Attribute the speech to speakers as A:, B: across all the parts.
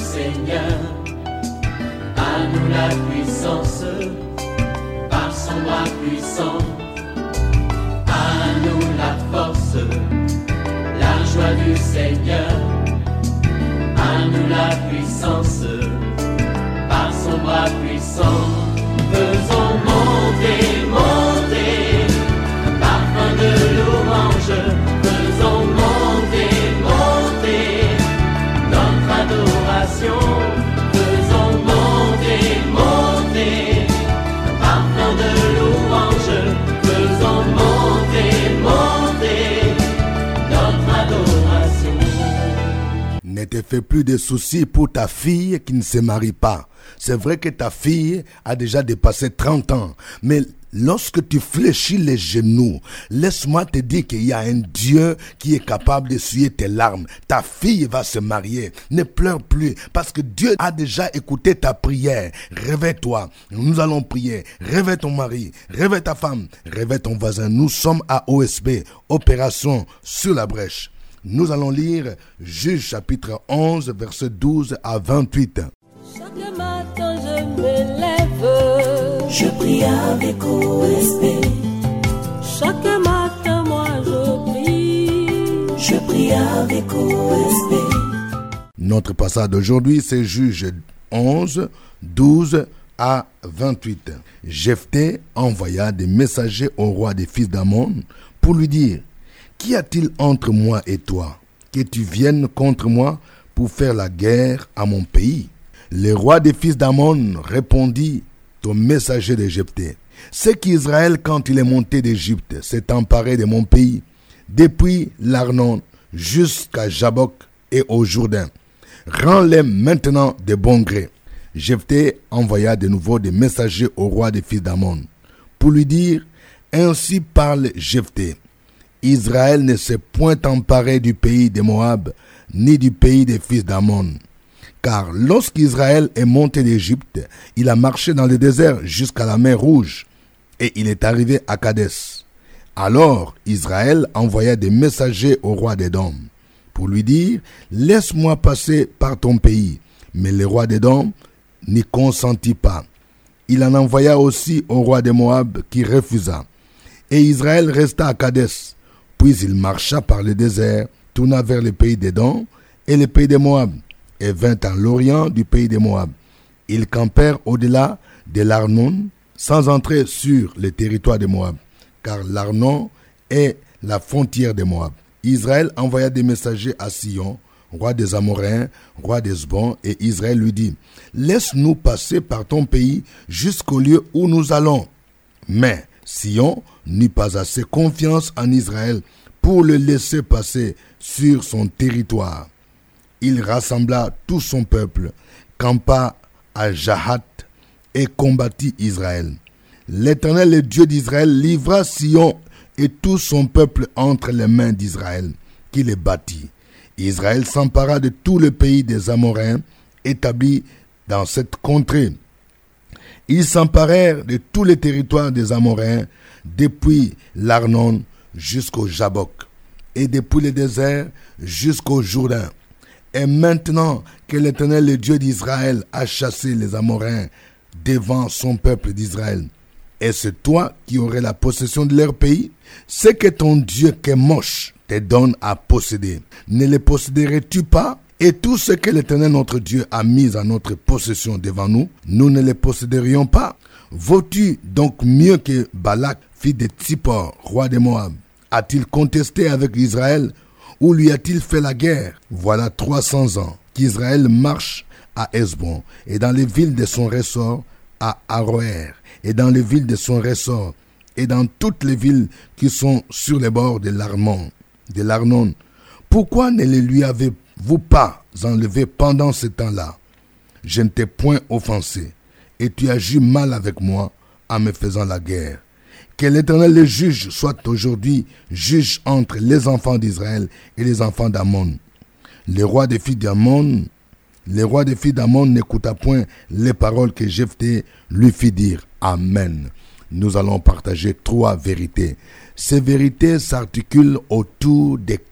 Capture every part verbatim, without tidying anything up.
A: Seigneur. À nous la puissance, par son bras puissant. À nous la force, la joie du Seigneur. À nous la puissance, par son bras puissant. Faisons monter, monter, un parfum de louange. Faisons monter, monter, notre adoration. Faisons monter, monter, un parfum de louange. Faisons monter, monter, notre adoration.
B: Ne te fais plus de soucis pour ta fille qui ne se marie pas. C'est vrai que ta fille a déjà dépassé trente ans, mais lorsque tu fléchis les genoux, laisse-moi te dire qu'il y a un Dieu qui est capable d'essuyer tes larmes. Ta fille va se marier. Ne pleure plus parce que Dieu a déjà écouté ta prière. Réveille-toi. Nous allons prier. Réveille ton mari. Réveille ta femme. Réveille ton voisin. Nous sommes à O S B, Opération sur la brèche. Nous allons lire Juge chapitre onze, versets douze à vingt-huit.
C: Chaque matin je me lève,
D: je prie avec O S B.
C: Chaque matin moi je prie,
D: je prie avec O S B.
B: Notre passage d'aujourd'hui c'est Juge onze, douze à vingt-huit. Jephthé envoya des messagers au roi des fils d'Ammon pour lui dire: qu'y a-t-il entre moi et toi, que tu viennes contre moi pour faire la guerre à mon pays? Le roi des fils d'Ammon répondit au messager de Jephthé: c'est qu'Israël, quand il est monté d'Égypte, s'est emparé de mon pays, depuis l'Arnon jusqu'à Jabbok et au Jourdain. Rends-les maintenant de bon gré. Jephthé envoya de nouveau des messagers au roi des fils d'Ammon pour lui dire: ainsi parle Jephthé. Israël ne s'est point emparé du pays de Moab, ni du pays des fils d'Ammon. Car lorsqu'Israël est monté d'Égypte, il a marché dans le désert jusqu'à la mer Rouge, et il est arrivé à Kadès. Alors Israël envoya des messagers au roi d'Édom, pour lui dire: laisse-moi passer par ton pays. Mais le roi d'Édom n'y consentit pas. Il en envoya aussi au roi de Moab, qui refusa. Et Israël resta à Kadès. Puis il marcha par le désert, tourna vers le pays d'Édom et le pays de Moab, et vint à l'orient du pays de Moab. Ils campèrent au-delà de l'Arnon, sans entrer sur le territoire de Moab, car l'Arnon est la frontière de Moab. Israël envoya des messagers à Sion, roi des Amoréens, roi d'Hesbon, et Israël lui dit: laisse-nous passer par ton pays jusqu'au lieu où nous allons. Mais Sion n'eut pas assez confiance en Israël pour le laisser passer sur son territoire. Il rassembla tout son peuple, campa à Jahat et combattit Israël. L'Éternel, le Dieu d'Israël, livra Sion et tout son peuple entre les mains d'Israël, qui les battit. Israël s'empara de tout le pays des Amoréens établis dans cette contrée. Ils s'emparèrent de tous les territoires des Amoréens, depuis l'Arnon jusqu'au Jabbok, et depuis le désert jusqu'au Jourdain. Et maintenant que l'Éternel, le Dieu d'Israël, a chassé les Amoréens devant son peuple d'Israël, est-ce toi qui aurais la possession de leur pays? C'est que ton Dieu Kémosh te donne à posséder. Ne les posséderais-tu pas? Et tout ce que l'Éternel notre Dieu a mis en notre possession devant nous, nous ne les posséderions pas. Vaux-tu donc mieux que Balak, fils de Tsippor, roi de Moab? A-t-il contesté avec Israël ou lui a-t-il fait la guerre? Voilà trois cents ans qu'Israël marche à Hesbon et dans les villes de son ressort à Aroër et dans les villes de son ressort et dans toutes les villes qui sont sur les bords de l'Arnon, de l'Arnon. Pourquoi ne les lui avez-vous pas enlevés pendant ce temps-là? Je ne t'ai point offensé, et tu agis mal avec moi en me faisant la guerre. Que l'Éternel le juge soit aujourd'hui juge entre les enfants d'Israël et les enfants d'Ammon. Le roi des filles d'Ammon, le roi des filles d'Ammon n'écouta point les paroles que Jephthé lui fit dire. Amen. Nous allons partager trois vérités. Ces vérités s'articulent autour des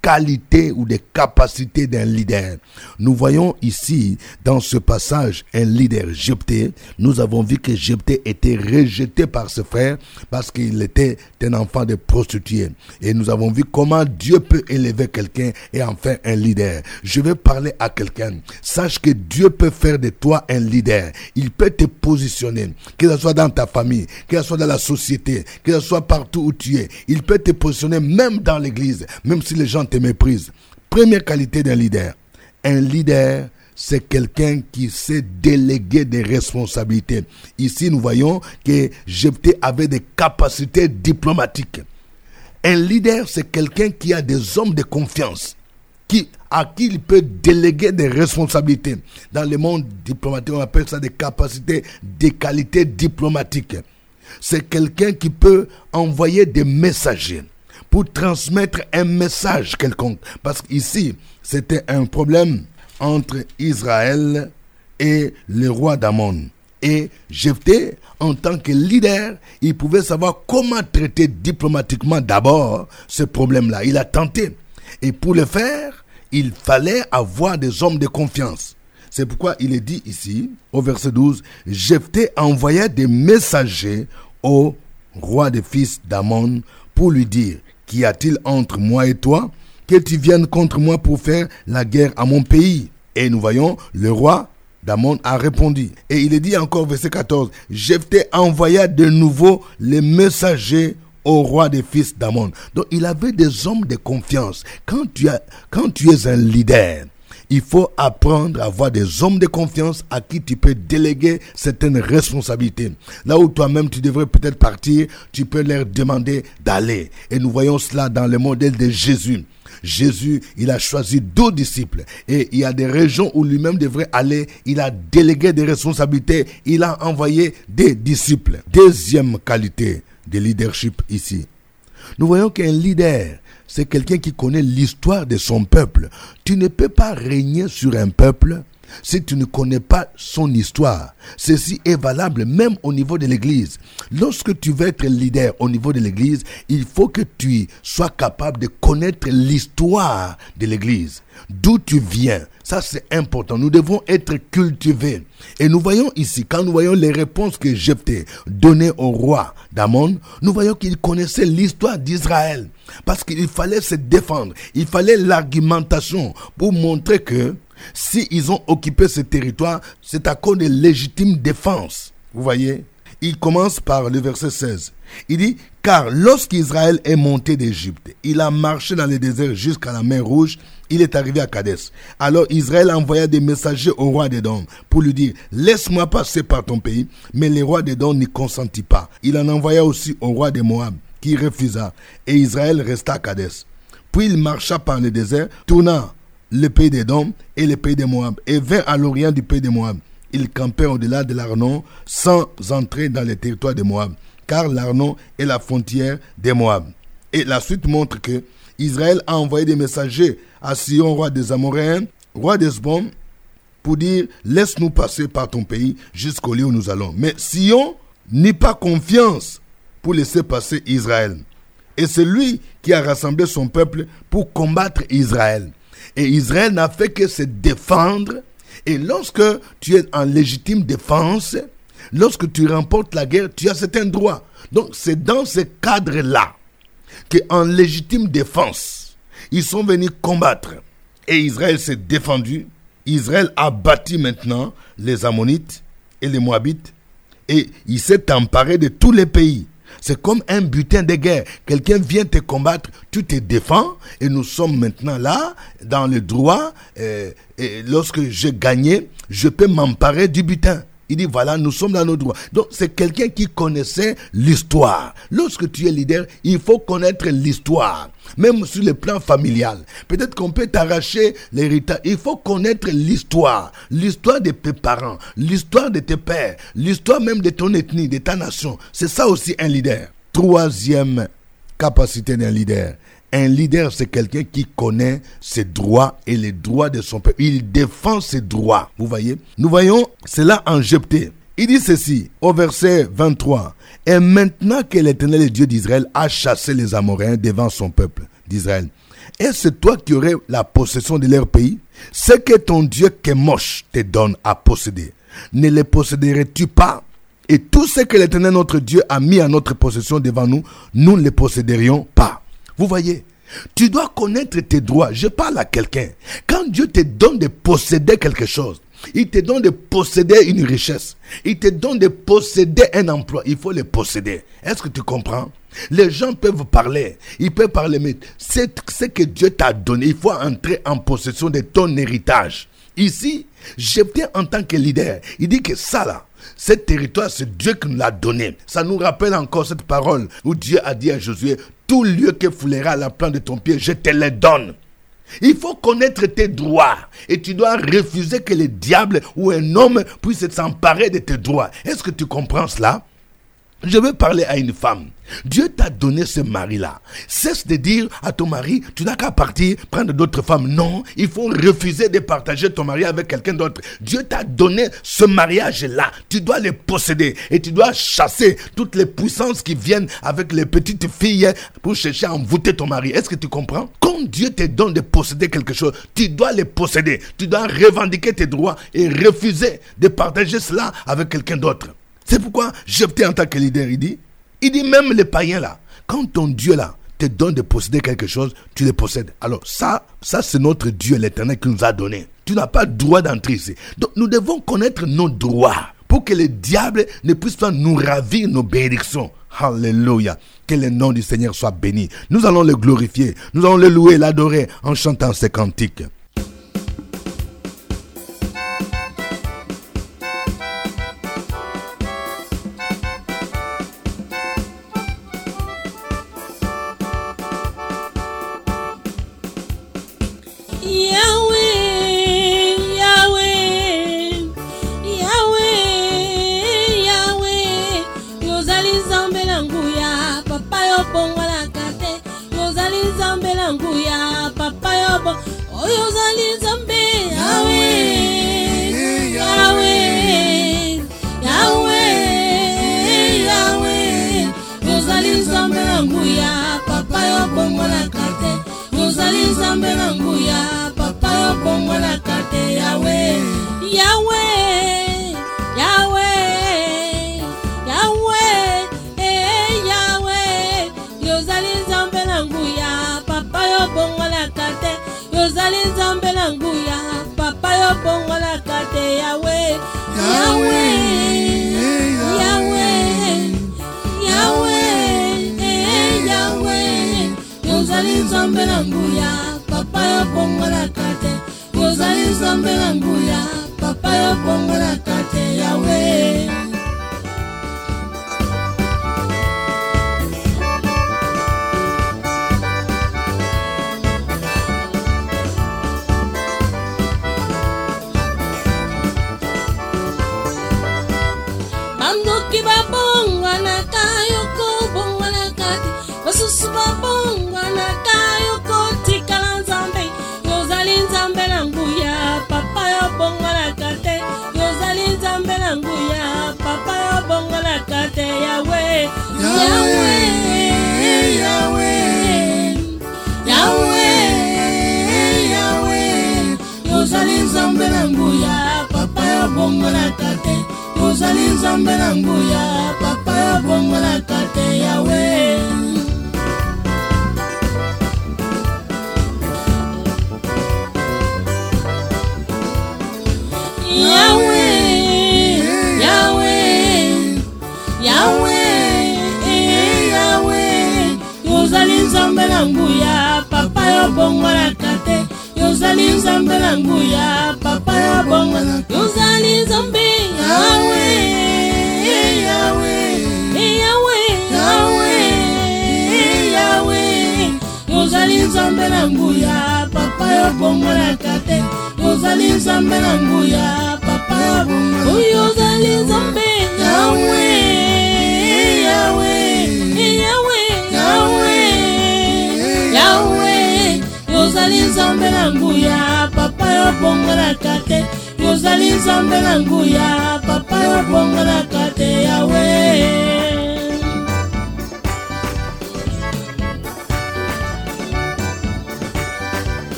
B: qualités ou des capacités d'un leader. Nous voyons ici, dans ce passage, un leader, Jephthé. Nous avons vu que Jephthé était rejeté par ses frères parce qu'il était un enfant de prostituée. Et nous avons vu comment Dieu peut élever quelqu'un et en faire un leader. Je vais parler à quelqu'un. Sache que Dieu peut faire de toi un leader. Il peut te positionner, que ce soit dans ta famille, que ce soit dans la société, que ce soit partout où tu es. Il peut te positionner même dans l'église, même si les gens te méprisent. Première qualité d'un leader. Un leader, c'est quelqu'un qui sait déléguer des responsabilités. Ici, nous voyons que Jephthé avait des capacités diplomatiques. Un leader, c'est quelqu'un qui a des hommes de confiance, qui, à qui il peut déléguer des responsabilités. Dans le monde diplomatique, on appelle ça des capacités, des qualités diplomatiques. C'est quelqu'un qui peut envoyer des messagers pour transmettre un message quelconque. Parce qu'ici, c'était un problème entre Israël et le roi d'Amon. Et Jephthé, en tant que leader, il pouvait savoir comment traiter diplomatiquement d'abord ce problème-là. Il a tenté. Et pour le faire, il fallait avoir des hommes de confiance. C'est pourquoi il est dit ici, au verset douze, Jephthé envoya des messagers au roi des fils d'Amon pour lui dire, qu'y a-t-il entre moi et toi, que tu viennes contre moi pour faire la guerre à mon pays? Et nous voyons, le roi d'Amon a répondu. Et il est dit encore, verset quatorze, Jephthé envoya de nouveau les messagers au roi des fils d'Amon. Donc il avait des hommes de confiance. Quand tu, as, quand tu es un leader, il faut apprendre à avoir des hommes de confiance à qui tu peux déléguer certaines responsabilités. Là où toi-même tu devrais peut-être partir, tu peux leur demander d'aller. Et nous voyons cela dans le modèle de Jésus. Jésus, il a choisi douze disciples. Et il y a des régions où lui-même devrait aller. Il a délégué des responsabilités. Il a envoyé des disciples. Deuxième qualité de leadership ici. Nous voyons qu'un leader, c'est quelqu'un qui connaît l'histoire de son peuple. Tu ne peux pas régner sur un peuple si tu ne connais pas son histoire. Ceci est valable même au niveau de l'église. Lorsque tu veux être leader au niveau de l'église, il faut que tu sois capable de connaître l'histoire de l'église. D'où tu viens. Ça, c'est important. Nous devons être cultivés. Et nous voyons ici, quand nous voyons les réponses que Jephthé donnait au roi d'Amon, nous voyons qu'il connaissait l'histoire d'Israël. Parce qu'il fallait se défendre. Il fallait l'argumentation pour montrer que si ils ont occupé ce territoire, c'est à cause de légitime défense. Vous voyez? Il commence par le verset seize. Il dit, car lorsqu'Israël est monté d'Égypte, il a marché dans le désert jusqu'à la mer Rouge, il est arrivé à Kadès. Alors Israël envoya des messagers au roi d'Édom pour lui dire, laisse-moi passer par ton pays. Mais le roi d'Édom n'y consentit pas. Il en envoya aussi au roi de Moab, qui refusa. Et Israël resta à Kadès. Puis il marcha par le désert, tourna le pays d'Édom et le pays de Moab, et vint à l'orient du pays de Moab. Il campait au-delà de l'Arnon sans entrer dans le territoire de Moab, car l'Arnon est la frontière de Moab. Et la suite montre que Israël a envoyé des messagers à Sion, roi des Amoréens, roi d'Hesbon, pour dire, laisse-nous passer par ton pays jusqu'au lieu où nous allons. Mais Sion n'eut pas confiance pour laisser passer Israël. Et c'est lui qui a rassemblé son peuple pour combattre Israël. Et Israël n'a fait que se défendre. Et lorsque tu es en légitime défense, lorsque tu remportes la guerre, tu as certains droits. Donc c'est dans ce cadre-là qu'en légitime défense, ils sont venus combattre. Et Israël s'est défendu. Israël a bâti maintenant les Ammonites et les Moabites. Et il s'est emparé de tous les pays. C'est comme un butin de guerre. Quelqu'un vient te combattre, tu te défends. Et nous sommes maintenant là, dans le droit. Et, et lorsque j'ai gagné, je peux m'emparer du butin. Il dit, voilà, nous sommes dans nos droits. Donc, c'est quelqu'un qui connaissait l'histoire. Lorsque tu es leader, il faut connaître l'histoire. Même sur le plan familial. Peut-être qu'on peut t'arracher l'héritage. Il faut connaître l'histoire. L'histoire de tes parents. L'histoire de tes pères. L'histoire même de ton ethnie, de ta nation. C'est ça aussi un leader. Troisième capacité d'un leader. Un leader, c'est quelqu'un qui connaît ses droits et les droits de son peuple. Il défend ses droits. Vous voyez? Nous voyons cela en Jephthé. Il dit ceci au verset vingt-trois. Et maintenant que l'Éternel, le Dieu d'Israël, a chassé les Amoréens devant son peuple d'Israël, Est-ce toi qui aurais la possession de leur pays? Ce que ton Dieu Kemosh te donne à posséder, ne les posséderais-tu pas? Et tout ce que l'Éternel notre Dieu a mis à notre possession devant nous, nous ne les posséderions pas. Vous voyez, tu dois connaître tes droits. Je parle à quelqu'un. Quand Dieu te donne de posséder quelque chose, il te donne de posséder une richesse, il te donne de posséder un emploi, il faut le posséder. Est-ce que tu comprends? Les gens peuvent parler, ils peuvent parler, mais c'est ce que Dieu t'a donné, il faut entrer en possession de ton héritage. Ici, Jephthé en tant que leader, il dit que ça là, ce territoire, c'est Dieu qui nous l'a donné. Ça nous rappelle encore cette parole où Dieu a dit à Josué, tout lieu que foulera la plante de ton pied, je te le donne. Il faut connaître tes droits et tu dois refuser que le diable ou un homme puisse s'emparer de tes droits. Est-ce que tu comprends cela? Je veux parler à une femme. Dieu t'a donné ce mari-là. Cesse de dire à ton mari, tu n'as qu'à partir, prendre d'autres femmes. Non, il faut refuser de partager ton mari avec quelqu'un d'autre. Dieu t'a donné ce mariage-là. Tu dois le posséder et tu dois chasser toutes les puissances qui viennent avec les petites filles pour chercher à envoûter ton mari. Est-ce que tu comprends? Quand Dieu te donne de posséder quelque chose, tu dois le posséder. Tu dois revendiquer tes droits et refuser de partager cela avec quelqu'un d'autre. C'est pourquoi Jephthé en tant que leader, il dit, il dit même les païens là, quand ton Dieu là te donne de posséder quelque chose, tu le possèdes. Alors ça, ça c'est notre Dieu l'Éternel qui nous a donné. Tu n'as pas le droit d'entrer ici. Donc nous devons connaître nos droits pour que le diable ne puisse pas nous ravir nos bénédictions. Alléluia. Que le nom du Seigneur soit béni. Nous allons le glorifier, nous allons le louer, l'adorer en chantant ces cantiques.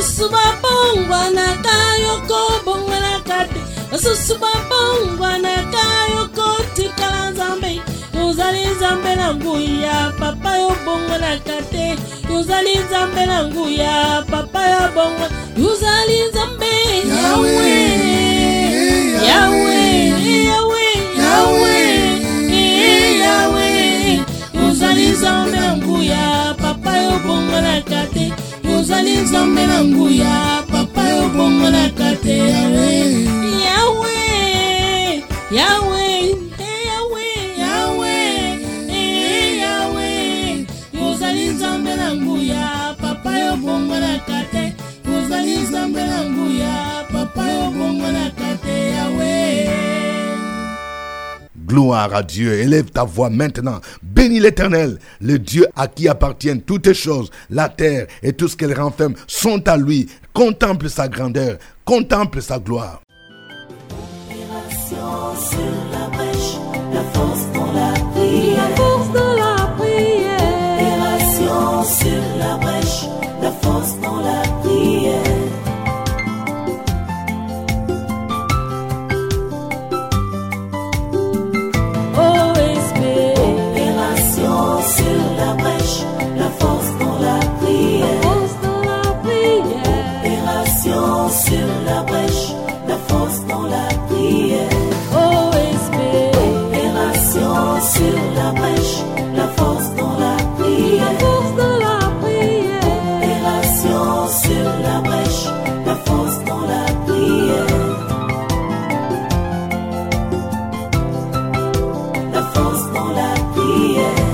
C: Susuba bongwa na kayoko bongwa na kate. Susuba bongwa na kayoko tikala zambe. Yuzali zambe na nguya papa yo bongwa na kate. Yuzali zambe na nguya papa yo bongwa. Yuzali zambe Yahweh Yahweh Yahweh Yahweh Yahweh. Yuzali zambe na nguya papa yo bongwa na kate. Yuzali zambe na nguya papa yo bongwa na kate. Yahweh Yahweh Yahweh Yahweh Yahweh Yahweh. Yuzali zambe na nguya papa yo bongwa na kate. Yuzali zambe na nguya papa yo bongwa na kate. Yahweh.
B: Gloire à Dieu. Élève ta voix maintenant. Bénis l'Éternel, le Dieu à qui appartiennent toutes choses. La terre et tout ce qu'elle renferme sont à lui. Contemple sa grandeur. Contemple sa gloire.
D: Opération sur la brèche, la force dans la prière.
C: La force dans la prière.
D: Opération sur la brèche, la force dans la prière.
C: O S B.
D: Opération sur la brèche, la force dans la prière.
C: Force dans la prière.
D: Opération sur la brèche, la force dans la prière.
C: O S B.
D: Opération sur la brèche, la force dans la prière.
C: Force dans la prière.
D: Opération sur la brèche, la force dans la prière. La force dans la prière.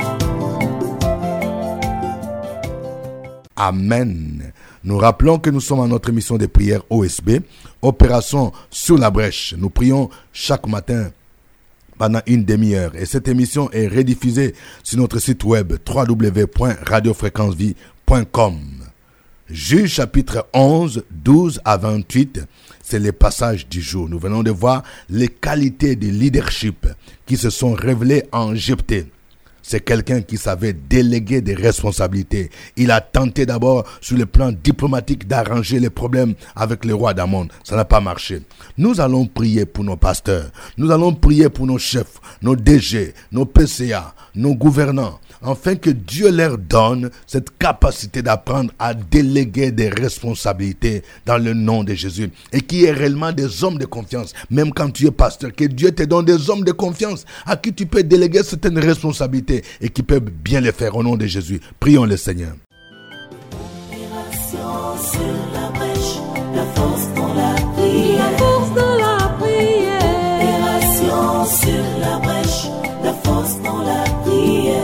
B: Amen. Nous rappelons que nous sommes à notre émission de prière O S B, Opération sur la brèche. Nous prions chaque matin pendant une demi-heure. Et cette émission est rediffusée sur notre site web w w w point radio fréquence vie point com. Juge chapitre onze, douze à vingt-huit, c'est les passages du jour. Nous venons de voir les qualités de leadership qui se sont révélées en Jephthé. C'est quelqu'un qui savait déléguer des responsabilités. Il a tenté d'abord sur le plan diplomatique d'arranger les problèmes avec le roi d'Amon. Ça n'a pas marché. Nous allons prier pour nos pasteurs. Nous allons prier pour nos chefs, nos D G, nos P C A, nos gouvernants, afin que Dieu leur donne cette capacité d'apprendre à déléguer des responsabilités dans le nom de Jésus. Et qui est réellement des hommes de confiance. Même quand tu es pasteur, que Dieu te donne des hommes de confiance à qui tu peux déléguer certaines responsabilités et qui peuvent bien les faire au nom de Jésus. Prions le Seigneur.
D: Opération sur la brèche, la force dans la prière.
C: Force dans la prière.
D: Opération sur la brèche, la force dans la prière.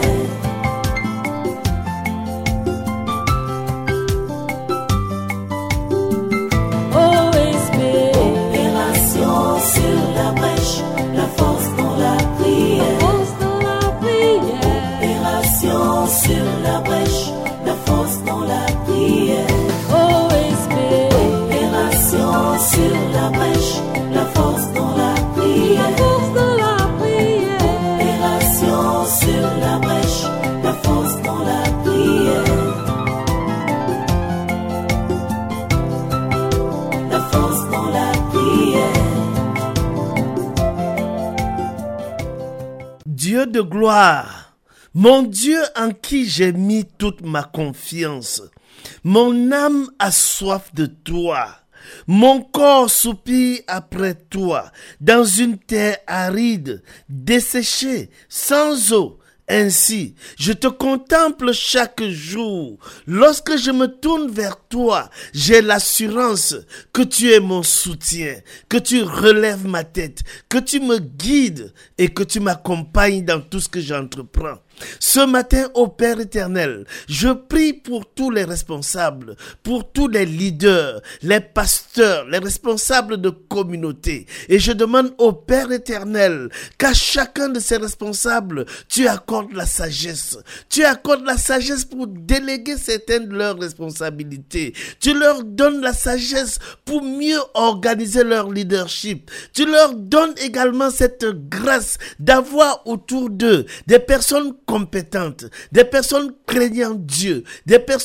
C: O S B.
D: Opération sur la brèche, la force dans la prière.
C: Force dans la prière.
D: Opération sur la brèche, la force dans la prière.
C: O S B.
D: Opération sur la brèche, la force dans la prière.
C: Force dans la prière.
D: Opération sur la brèche, la force dans la prière. La force dans la prière.
E: Dieu de gloire, mon Dieu en qui j'ai mis toute ma confiance, mon âme a soif de toi, mon corps soupire après toi, dans une terre aride, desséchée, sans eau. Ainsi, je te contemple chaque jour. Lorsque je me tourne vers toi, j'ai l'assurance que tu es mon soutien, que tu relèves ma tête, que tu me guides et que tu m'accompagnes dans tout ce que j'entreprends. Ce matin, ô Père éternel, je prie pour tous les responsables, pour tous les leaders, les pasteurs, les responsables de communauté. Et je demande au Père éternel qu'à chacun de ces responsables, tu accordes la sagesse. Tu accordes la sagesse pour déléguer certaines de leurs responsabilités. Tu leur donnes la sagesse pour mieux organiser leur leadership. Tu leur donnes également cette grâce d'avoir autour d'eux des personnes compétentes, des personnes craignant Dieu, des personnes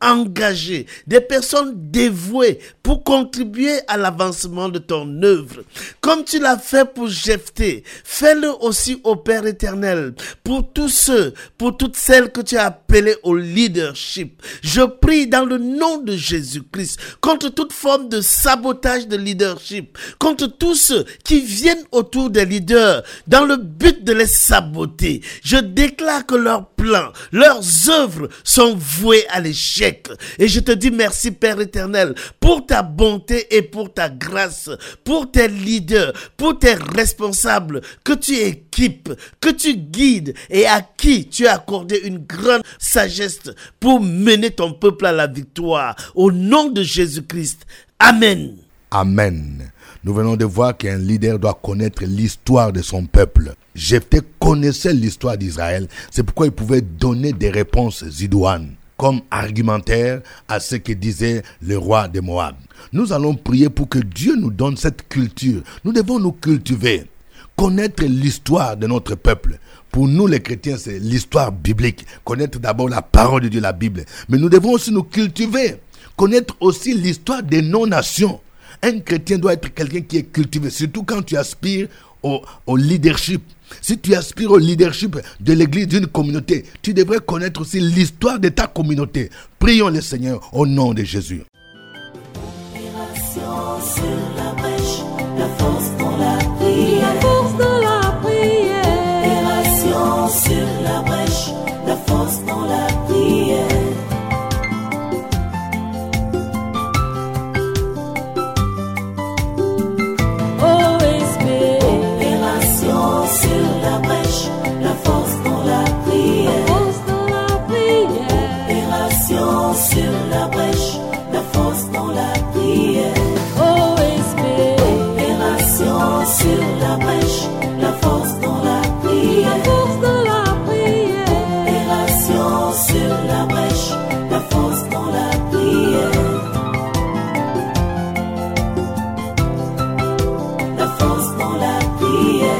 E: engagées, des personnes dévouées pour contribuer à l'avancement de ton œuvre. Comme tu l'as fait pour Jephthé, fais-le aussi au Père éternel, pour tous ceux, pour toutes celles que tu as appelées au leadership. Je prie dans le nom de Jésus-Christ contre toute forme de sabotage de leadership, contre tous ceux qui viennent autour des leaders dans le but de les saboter. Je déclare que leurs plans, leurs œuvres sont vouées à l'échec. Et je te dis merci Père éternel pour ta bonté et pour ta grâce, pour tes leaders, pour tes responsables que tu équipes, que tu guides et à qui tu as accordé une grande sagesse pour mener ton peuple à la victoire. Au nom de Jésus-Christ. Amen.
B: Amen. Nous venons de voir qu'un leader doit connaître l'histoire de son peuple. Jephthé connaissait l'histoire d'Israël. C'est pourquoi il pouvait donner des réponses idoines comme argumentaire à ce que disait le roi de Moab. Nous allons prier pour que Dieu nous donne cette culture. Nous devons nous cultiver, connaître l'histoire de notre peuple. Pour nous les chrétiens, c'est l'histoire biblique. Connaître d'abord la parole de Dieu, la Bible. Mais nous devons aussi nous cultiver, connaître aussi l'histoire des non-nations. Un chrétien doit être quelqu'un qui est cultivé, surtout quand tu aspires au, au leadership. Si tu aspires au leadership de l'église, d'une communauté, tu devrais connaître aussi l'histoire de ta communauté. Prions le Seigneur au nom de Jésus.
D: Opération sur la brèche, la force dans la prière. La force dans la prière. Opération sur la brèche, la force dans la prière. La force dans la prière. Force dans la prière. Opération sur la brèche. La force dans la prière. O S P. Opération sur la brèche. La force dans la prière. La force dans la prière. Opération sur la brèche. La force dans la prière. La force dans la prière.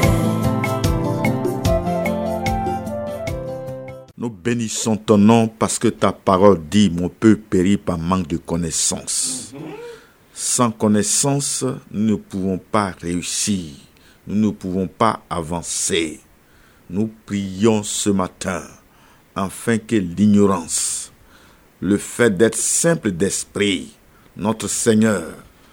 F: Nous bénissons ton nom parce que ta parole dit mon peuple périt par manque de connaissance. Mm-hmm. Sans connaissance, nous ne pouvons pas réussir. Nous ne pouvons pas avancer. Nous prions ce matin afin que l'ignorance, le fait d'être simple d'esprit, notre Seigneur,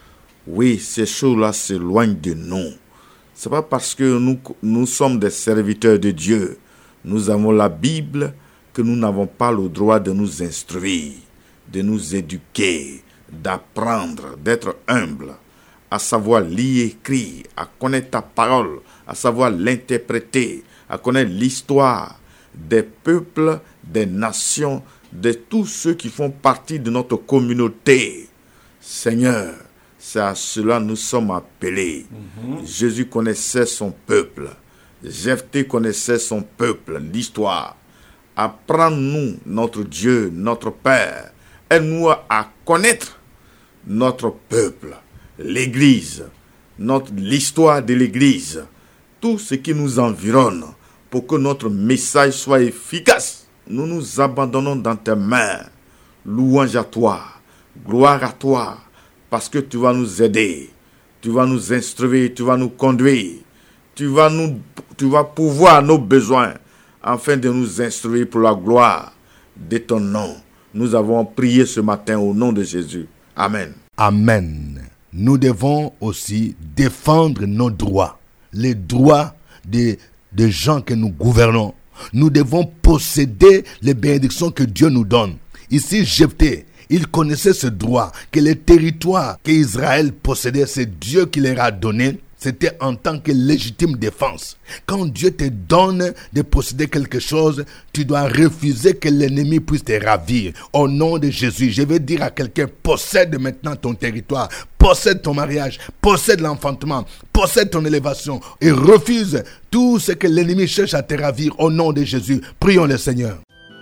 F: oui, ces choses-là s'éloignent de nous. Ce n'est pas parce que nous, nous sommes des serviteurs de Dieu, nous avons la Bible, que nous n'avons pas le droit de nous instruire, de nous éduquer, d'apprendre, d'être humble, à savoir lire, écrire, à connaître ta parole, à savoir l'interpréter, à connaître l'histoire des peuples, des nations, de tous ceux qui font partie de notre communauté. Seigneur, c'est à cela que nous sommes appelés. Mm-hmm. Jésus connaissait son peuple. Jephthé connaissait son peuple, l'histoire. Apprends-nous, notre Dieu, notre Père, aide-nous à connaître notre peuple, l'Église, notre, l'histoire de l'Église, tout ce qui nous environne, pour que notre message soit efficace. Nous nous abandonnons dans tes mains. Louange à toi, gloire à toi, parce que tu vas nous aider, tu vas nous instruire, tu vas nous conduire, tu vas, nous, tu vas pouvoir nos besoins, afin de nous instruire pour la gloire de ton nom. Nous avons prié ce matin au nom de Jésus. Amen.
B: Amen. Nous devons aussi défendre nos droits, les droits des, des gens que nous gouvernons. Nous devons posséder les bénédictions que Dieu nous donne. Ici, Jephthé, il connaissait ce droit, que les territoires qu'Israël possédait, c'est Dieu qui leur a donné. C'était en tant que légitime défense. Quand Dieu te donne de posséder quelque chose, tu dois refuser que l'ennemi puisse te ravir. Au nom de Jésus, je vais dire à quelqu'un, possède maintenant ton territoire, possède ton mariage, possède l'enfantement, possède ton élévation et refuse tout ce que l'ennemi cherche à te ravir. Au nom de Jésus, prions le Seigneur.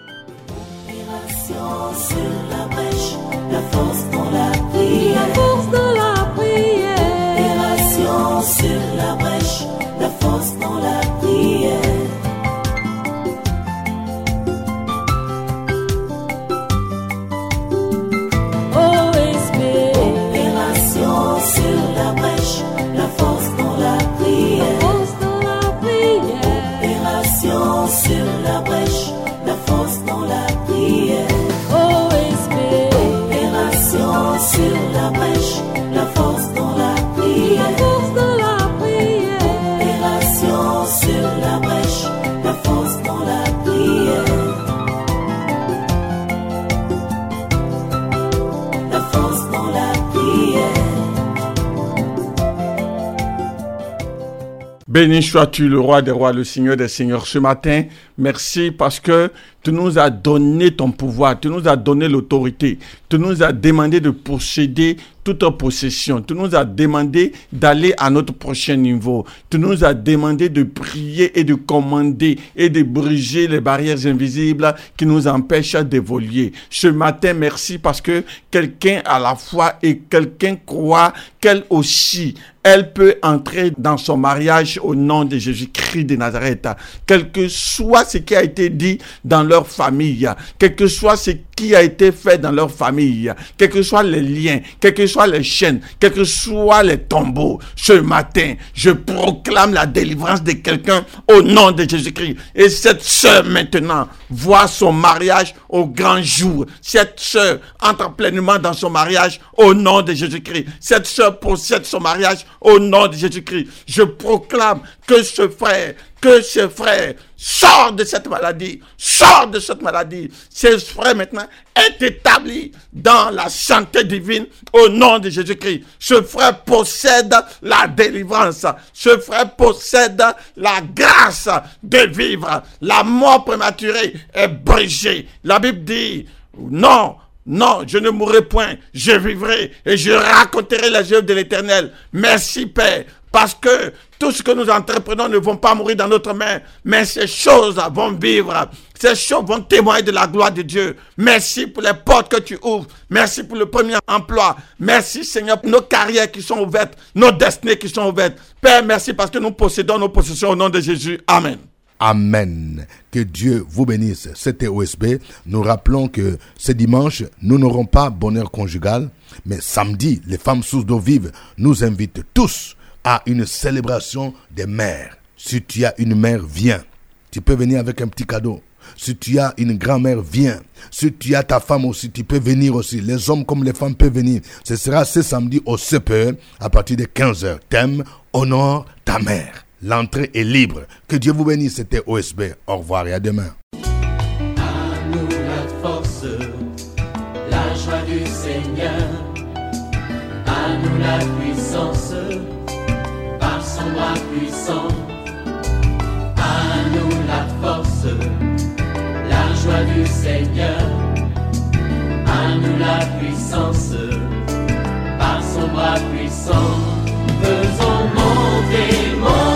D: Opération sur la brèche, la force dans la prière. La force dans la prière. Opération sur la brèche, la force dans la prière. sur la brèche, la force dans la prière. La force dans la prière. Opération sur la brèche, la force dans la prière. La force dans la prière.
G: Béni sois-tu, le roi des rois, le seigneur des seigneurs. Ce matin, merci parce que tu nous as donné ton pouvoir, tu nous as donné l'autorité, tu nous as demandé de posséder toute possession, tu nous as demandé d'aller à notre prochain niveau, tu nous as demandé de prier et de commander et de briser les barrières invisibles qui nous empêchent d'évoluer. Ce matin, merci parce que quelqu'un a la foi et quelqu'un croit qu'elle aussi, elle peut entrer dans son mariage au nom de Jésus-Christ de Nazareth. Quel que soit ce qui a été dit dans leur famille, quel que soit ce qui a été fait dans leur famille, quels que soient les liens, quelles que soient les chaînes, quels que soient les tombeaux, ce matin, je proclame la délivrance de quelqu'un au nom de Jésus-Christ. Et cette sœur maintenant voit son mariage au grand jour. Cette sœur entre pleinement dans son mariage au nom de Jésus-Christ. Cette sœur possède son mariage au nom de Jésus-Christ. Je proclame que ce frère, que ce frère sort de cette maladie, sort de cette maladie. Ce frère maintenant est établi dans la santé divine au nom de Jésus-Christ. Ce frère possède la délivrance. Ce frère possède la grâce de vivre. La mort prématurée est brisée. La Bible dit, non, non, je ne mourrai point, je vivrai et je raconterai les œuvres de l'Éternel. Merci Père, parce que tout ce que nous entreprenons ne vont pas mourir dans notre main, mais ces choses vont vivre. Ces choses vont témoigner de la gloire de Dieu. Merci pour les portes que tu ouvres. Merci pour le premier emploi. Merci Seigneur pour nos carrières qui sont ouvertes, nos destinées qui sont ouvertes. Père, merci parce que nous possédons nos possessions au nom de Jésus. Amen.
B: Amen. Que Dieu vous bénisse. C'était O S B. Nous rappelons que ce dimanche, nous n'aurons pas bonheur conjugal, mais samedi, les femmes sources d'eau vive nous invitent tous à une célébration des mères. Si tu as une mère, viens. Tu peux venir avec un petit cadeau. Si tu as une grand-mère, viens. Si tu as ta femme aussi, tu peux venir aussi. Les hommes comme les femmes peuvent venir. Ce sera ce samedi au C P E à partir de quinze heures. Thème, honore ta mère. L'entrée est libre. Que Dieu vous bénisse. C'était O S B. Au revoir et à demain.
A: À nous la force, la joie du Seigneur. À nous la puissance, par son bras puissant. À nous la force, la joie du Seigneur. À nous la puissance, par son bras puissant. Faisons monter, monter.